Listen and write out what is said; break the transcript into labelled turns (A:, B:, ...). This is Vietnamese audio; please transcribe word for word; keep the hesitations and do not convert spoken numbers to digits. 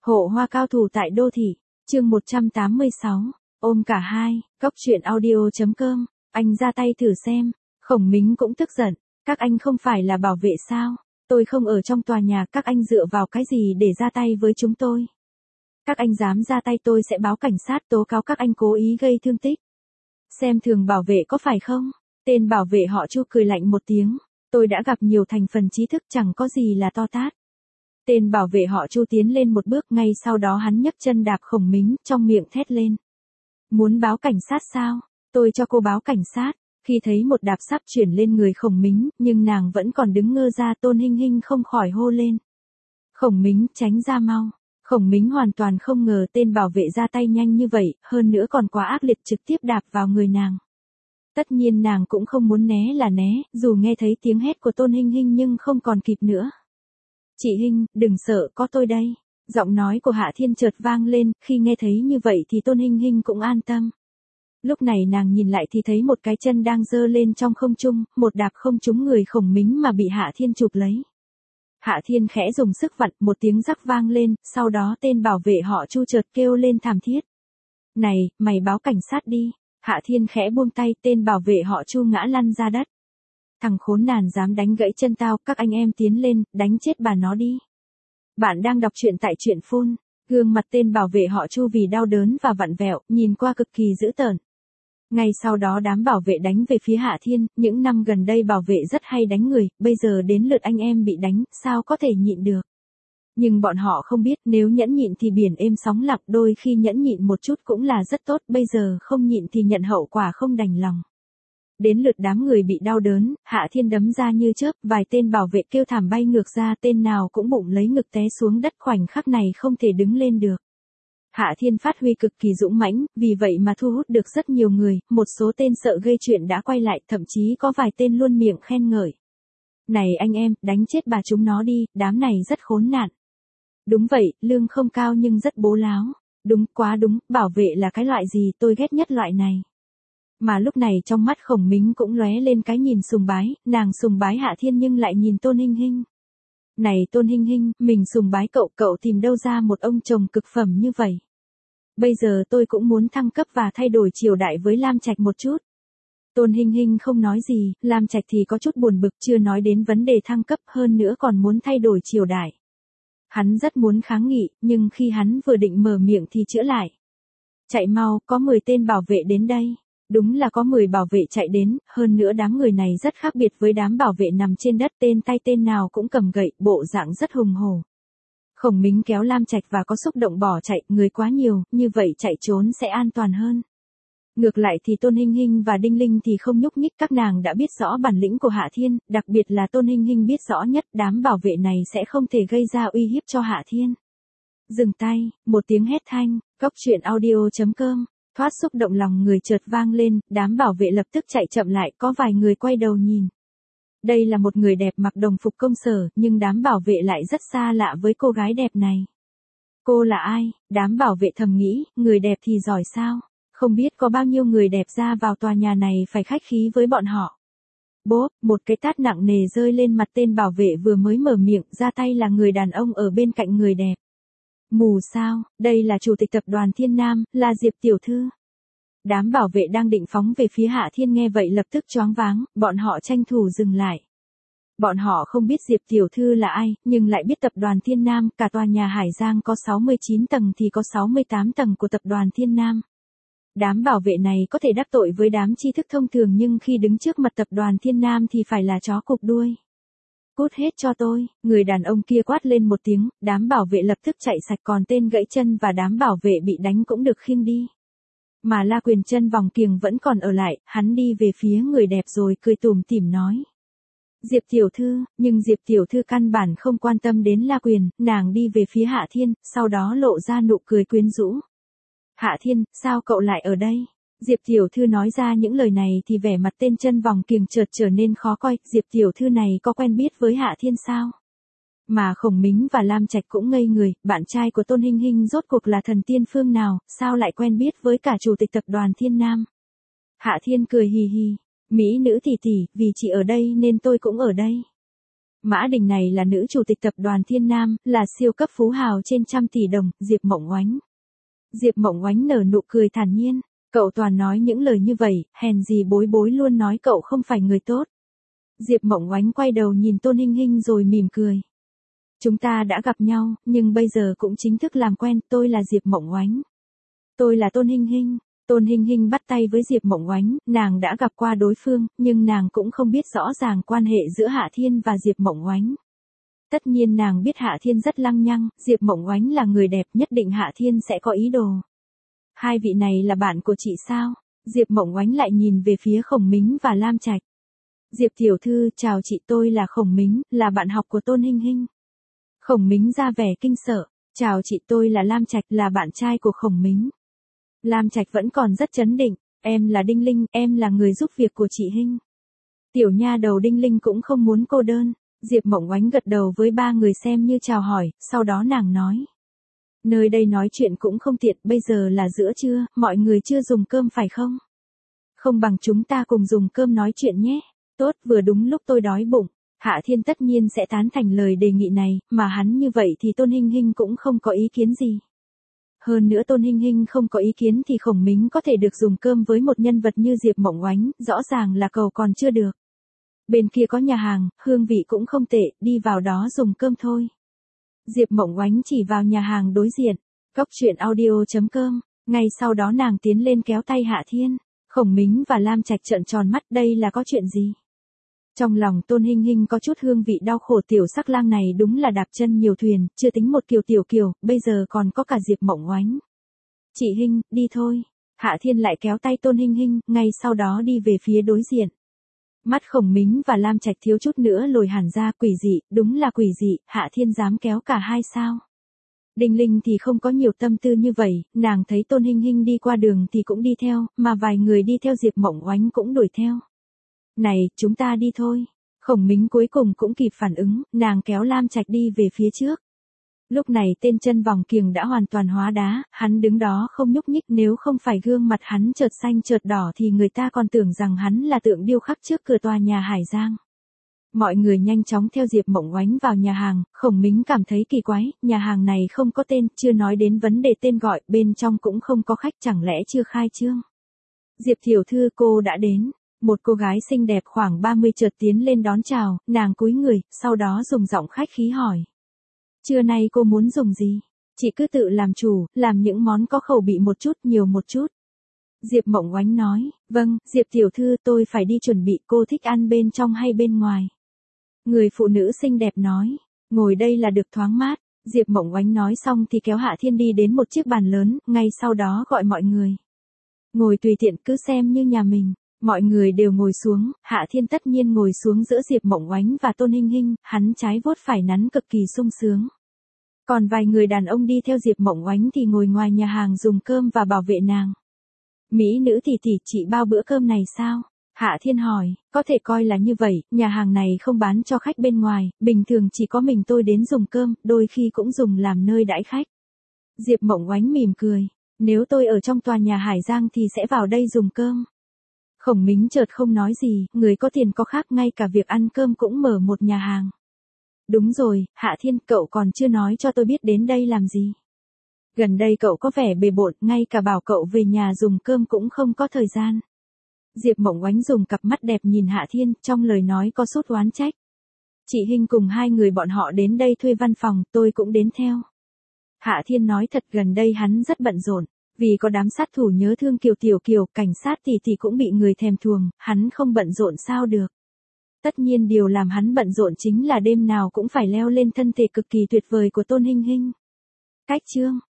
A: Hộ hoa cao thủ tại đô thị, chương một trăm tám mươi sáu, ôm cả hai, cốc truyện audio.com, anh ra tay thử xem, Khổng Mính cũng tức giận, các anh không phải là bảo vệ sao, tôi không ở trong tòa nhà, các anh dựa vào cái gì để ra tay với chúng tôi. Các anh dám ra tay tôi sẽ báo cảnh sát tố cáo các anh cố ý gây thương tích. Xem thường bảo vệ có phải không? Tên bảo vệ họ Chu cười lạnh một tiếng, tôi đã gặp nhiều thành phần trí thức chẳng có gì là to tát. Tên bảo vệ họ Chu tiến lên một bước, ngay sau đó hắn nhấc chân đạp Khổng Mính, trong miệng thét lên. Muốn báo cảnh sát sao? Tôi cho cô báo cảnh sát. Khi thấy một đạp sắp chuyển lên người Khổng Mính, nhưng nàng vẫn còn đứng ngơ ra, Tôn Hinh Hinh không khỏi hô lên. Khổng Mính, tránh ra mau. Khổng Mính hoàn toàn không ngờ tên bảo vệ ra tay nhanh như vậy, hơn nữa còn quá ác liệt, trực tiếp đạp vào người nàng. Tất nhiên nàng cũng không muốn né là né, dù nghe thấy tiếng hét của Tôn Hinh Hinh nhưng không còn kịp nữa. Chị Hinh, đừng sợ, có tôi đây. Giọng nói của Hạ Thiên chợt vang lên, khi nghe thấy như vậy thì Tôn Hinh Hinh cũng an tâm. Lúc này nàng nhìn lại thì thấy một cái chân đang giơ lên trong không trung, một đạp không trúng người Khổng Mính mà bị Hạ Thiên chụp lấy. Hạ Thiên khẽ dùng sức vặn, một tiếng rắc vang lên, sau đó tên bảo vệ họ Chu chợt kêu lên thảm thiết. Này, mày báo cảnh sát đi. Hạ Thiên khẽ buông tay, tên bảo vệ họ Chu ngã lăn ra đất. Thằng khốn nạn dám đánh gãy chân tao, các anh em tiến lên, đánh chết bà nó đi. Bạn đang đọc truyện tại truyện phun. Gương mặt tên bảo vệ họ Chu vì đau đớn và vặn vẹo, nhìn qua cực kỳ dữ tợn. Ngay sau đó đám bảo vệ đánh về phía Hạ Thiên, những năm gần đây bảo vệ rất hay đánh người, bây giờ đến lượt anh em bị đánh, sao có thể nhịn được. Nhưng bọn họ không biết, nếu nhẫn nhịn thì biển êm sóng lặng, đôi khi nhẫn nhịn một chút cũng là rất tốt, bây giờ không nhịn thì nhận hậu quả không đành lòng. Đến lượt đám người bị đau đớn, Hạ Thiên đấm ra như chớp, vài tên bảo vệ kêu thảm bay ngược ra, tên nào cũng bụng lấy ngực té xuống đất, khoảnh khắc này không thể đứng lên được. Hạ Thiên phát huy cực kỳ dũng mãnh, vì vậy mà thu hút được rất nhiều người, một số tên sợ gây chuyện đã quay lại, thậm chí có vài tên luôn miệng khen ngợi. Này anh em, đánh chết bà chúng nó đi, đám này rất khốn nạn. Đúng vậy, lương không cao nhưng rất bố láo. Đúng, quá đúng, bảo vệ là cái loại gì, tôi ghét nhất loại này. Mà lúc này trong mắt Khổng Mính cũng lóe lên cái nhìn sùng bái, nàng sùng bái Hạ Thiên nhưng lại nhìn Tôn Hinh Hinh. Này Tôn Hinh Hinh, mình sùng bái cậu, cậu tìm đâu ra một ông chồng cực phẩm như vậy. Bây giờ tôi cũng muốn thăng cấp và thay đổi triều đại với Lam Trạch một chút. Tôn Hinh Hinh không nói gì, Lam Trạch thì có chút buồn bực, chưa nói đến vấn đề thăng cấp, hơn nữa còn muốn thay đổi triều đại. Hắn rất muốn kháng nghị, nhưng khi hắn vừa định mở miệng thì chữa lại. Chạy mau, có mười tên bảo vệ đến đây. Đúng là có mười bảo vệ chạy đến, hơn nữa đám người này rất khác biệt với đám bảo vệ nằm trên đất, tên tay tên nào cũng cầm gậy, bộ dạng rất hùng hổ. Khổng Mính kéo Lam Trạch và có xúc động bỏ chạy, người quá nhiều, như vậy chạy trốn sẽ an toàn hơn. Ngược lại thì Tôn Hinh Hinh và Đinh Linh thì không nhúc nhích, các nàng đã biết rõ bản lĩnh của Hạ Thiên, đặc biệt là Tôn Hinh Hinh biết rõ nhất đám bảo vệ này sẽ không thể gây ra uy hiếp cho Hạ Thiên. Dừng tay, một tiếng hét thanh, cốc truyện audio.com, thoát xúc động lòng người chợt vang lên, đám bảo vệ lập tức chạy chậm lại, có vài người quay đầu nhìn. Đây là một người đẹp mặc đồng phục công sở, nhưng đám bảo vệ lại rất xa lạ với cô gái đẹp này. Cô là ai? Đám bảo vệ thầm nghĩ, người đẹp thì giỏi sao? Không biết có bao nhiêu người đẹp ra vào tòa nhà này phải khách khí với bọn họ. Bốp, một cái tát nặng nề rơi lên mặt tên bảo vệ vừa mới mở miệng, ra tay là người đàn ông ở bên cạnh người đẹp. Mù sao, đây là chủ tịch tập đoàn Thiên Nam, là Diệp tiểu thư. Đám bảo vệ đang định phóng về phía Hạ Thiên nghe vậy lập tức choáng váng, bọn họ tranh thủ dừng lại. Bọn họ không biết Diệp tiểu thư là ai, nhưng lại biết tập đoàn Thiên Nam, cả tòa nhà Hải Giang có sáu mươi chín tầng thì có sáu mươi tám tầng của tập đoàn Thiên Nam. Đám bảo vệ này có thể đắc tội với đám tri thức thông thường nhưng khi đứng trước mặt tập đoàn Thiên Nam thì phải là chó cụp đuôi. Cút hết cho tôi, người đàn ông kia quát lên một tiếng, đám bảo vệ lập tức chạy sạch, còn tên gãy chân và đám bảo vệ bị đánh cũng được khiêng đi. Mà La Quyền chân vòng kiềng vẫn còn ở lại, hắn đi về phía người đẹp rồi cười tủm tỉm nói. Diệp tiểu thư, nhưng Diệp tiểu thư căn bản không quan tâm đến La Quyền, nàng đi về phía Hạ Thiên, sau đó lộ ra nụ cười quyến rũ. Hạ Thiên, sao cậu lại ở đây? Diệp tiểu thư nói ra những lời này thì vẻ mặt tên chân vòng kiềng chợt trở nên khó coi, Diệp tiểu thư này có quen biết với Hạ Thiên sao? Mà Khổng Mính và Lam Trạch cũng ngây người, bạn trai của Tôn Hinh Hinh rốt cuộc là thần tiên phương nào, sao lại quen biết với cả chủ tịch tập đoàn Thiên Nam? Hạ Thiên cười hì hì, mỹ nữ tỷ tỷ, vì chị ở đây nên tôi cũng ở đây. Mã Đình này là nữ chủ tịch tập đoàn Thiên Nam, là siêu cấp phú hào trên trăm tỷ đồng, Diệp Mộng Oánh. Diệp Mộng Oánh nở nụ cười thản nhiên, cậu toàn nói những lời như vậy, hèn gì bối bối luôn nói cậu không phải người tốt. Diệp Mộng Oánh quay đầu nhìn Tôn Hinh Hinh rồi mỉm cười. Chúng ta đã gặp nhau, nhưng bây giờ cũng chính thức làm quen, tôi là Diệp Mộng Oánh. Tôi là Tôn Hinh Hinh. Tôn Hinh Hinh bắt tay với Diệp Mộng Oánh, nàng đã gặp qua đối phương, nhưng nàng cũng không biết rõ ràng quan hệ giữa Hạ Thiên và Diệp Mộng Oánh. Tất nhiên nàng biết Hạ Thiên rất lăng nhăng, Diệp Mộng Oánh là người đẹp, nhất định Hạ Thiên sẽ có ý đồ. Hai vị này là bạn của chị sao? Diệp Mộng Oánh lại nhìn về phía Khổng Mính và Lam Trạch. Diệp tiểu thư, chào chị, tôi là Khổng Mính, là bạn học của Tôn Hinh Hinh. Khổng Mính ra vẻ kinh sợ, chào chị, tôi là Lam Trạch, là bạn trai của Khổng Mính. Lam Trạch vẫn còn rất trấn định, em là Đinh Linh, em là người giúp việc của chị Hinh. Tiểu nha đầu Đinh Linh cũng không muốn cô đơn. Diệp Mộng Oánh gật đầu với ba người xem như chào hỏi, sau đó nàng nói. Nơi đây nói chuyện cũng không tiện, bây giờ là giữa trưa, mọi người chưa dùng cơm phải không? Không bằng chúng ta cùng dùng cơm nói chuyện nhé. Tốt, vừa đúng lúc tôi đói bụng. Hạ Thiên tất nhiên sẽ tán thành lời đề nghị này, mà hắn như vậy thì Tôn Hinh Hinh cũng không có ý kiến gì. Hơn nữa Tôn Hinh Hinh không có ý kiến thì Khổng Mính có thể được dùng cơm với một nhân vật như Diệp Mộng Oánh, rõ ràng là cầu còn chưa được. Bên kia có nhà hàng, hương vị cũng không tệ, đi vào đó dùng cơm thôi. Diệp Mộng Oánh chỉ vào nhà hàng đối diện, cốc truyện audio chấm com, ngay sau đó nàng tiến lên kéo tay Hạ Thiên. Khổng Mính và Lam Trạch trợn tròn mắt, đây là có chuyện gì? Trong lòng Tôn Hinh Hinh có chút hương vị đau khổ, tiểu sắc lang này đúng là đạp chân nhiều thuyền, chưa tính một kiều tiểu kiều, bây giờ còn có cả Diệp Mộng Oánh. Chị Hinh, đi thôi. Hạ Thiên lại kéo tay Tôn Hinh Hinh, ngay sau đó đi về phía đối diện. Mắt Khổng Mính và Lam Trạch thiếu chút nữa lồi hẳn ra, quỷ dị, đúng là quỷ dị, Hạ Thiên dám kéo cả hai sao? Đinh Linh thì không có nhiều tâm tư như vậy, nàng thấy Tôn Hinh Hinh đi qua đường thì cũng đi theo, mà vài người đi theo Diệp Mộng Oánh cũng đuổi theo. Này, chúng ta đi thôi. Khổng Mính cuối cùng cũng kịp phản ứng, nàng kéo Lam Trạch đi về phía trước. Lúc này tên chân vòng kiềng đã hoàn toàn hóa đá, hắn đứng đó không nhúc nhích, nếu không phải gương mặt hắn chợt xanh chợt đỏ thì người ta còn tưởng rằng hắn là tượng điêu khắc trước cửa tòa nhà Hải Giang. Mọi người nhanh chóng theo Diệp Mộng Oánh vào nhà hàng, Khổng Mính cảm thấy kỳ quái, nhà hàng này không có tên, chưa nói đến vấn đề tên gọi, bên trong cũng không có khách, chẳng lẽ chưa khai trương. Diệp tiểu thư, cô đã đến. Một cô gái xinh đẹp khoảng ba mươi chợt tiến lên đón chào, nàng cúi người, sau đó dùng giọng khách khí hỏi. Trưa nay cô muốn dùng gì? Chị cứ tự làm chủ, làm những món có khẩu vị một chút, nhiều một chút. Diệp Mộng Oánh nói, vâng, Diệp tiểu thư, tôi phải đi chuẩn bị, cô thích ăn bên trong hay bên ngoài? Người phụ nữ xinh đẹp nói, ngồi đây là được thoáng mát. Diệp Mộng Oánh nói xong thì kéo Hạ Thiên đi đến một chiếc bàn lớn, ngay sau đó gọi mọi người. Ngồi tùy tiện, cứ xem như nhà mình. Mọi người đều ngồi xuống, Hạ Thiên tất nhiên ngồi xuống giữa Diệp Mộng Oánh và Tôn Hinh Hinh, hắn trái vuốt phải nắn cực kỳ sung sướng. Còn vài người đàn ông đi theo Diệp Mộng Oánh thì ngồi ngoài nhà hàng dùng cơm và bảo vệ nàng. Mỹ nữ tỷ tỷ, chị bao bữa cơm này sao? Hạ Thiên hỏi, có thể coi là như vậy, nhà hàng này không bán cho khách bên ngoài, bình thường chỉ có mình tôi đến dùng cơm, đôi khi cũng dùng làm nơi đãi khách. Diệp Mộng Oánh mỉm cười, nếu tôi ở trong tòa nhà Hải Giang thì sẽ vào đây dùng cơm. Khổng Mính chợt không nói gì, người có tiền có khác, ngay cả việc ăn cơm cũng mở một nhà hàng. Đúng rồi, Hạ Thiên, cậu còn chưa nói cho tôi biết đến đây làm gì. Gần đây cậu có vẻ bề bộn, ngay cả bảo cậu về nhà dùng cơm cũng không có thời gian. Diệp Mộng Oánh dùng cặp mắt đẹp nhìn Hạ Thiên, trong lời nói có chút oán trách. Chị Hinh cùng hai người bọn họ đến đây thuê văn phòng, tôi cũng đến theo. Hạ Thiên nói thật, gần đây hắn rất bận rộn. Vì có đám sát thủ nhớ thương Kiều Tiểu Kiều, cảnh sát tỷ tỷ cũng bị người thèm thuồng, hắn không bận rộn sao được. Tất nhiên điều làm hắn bận rộn chính là đêm nào cũng phải leo lên thân thể cực kỳ tuyệt vời của Tôn Hinh Hinh. Cách chương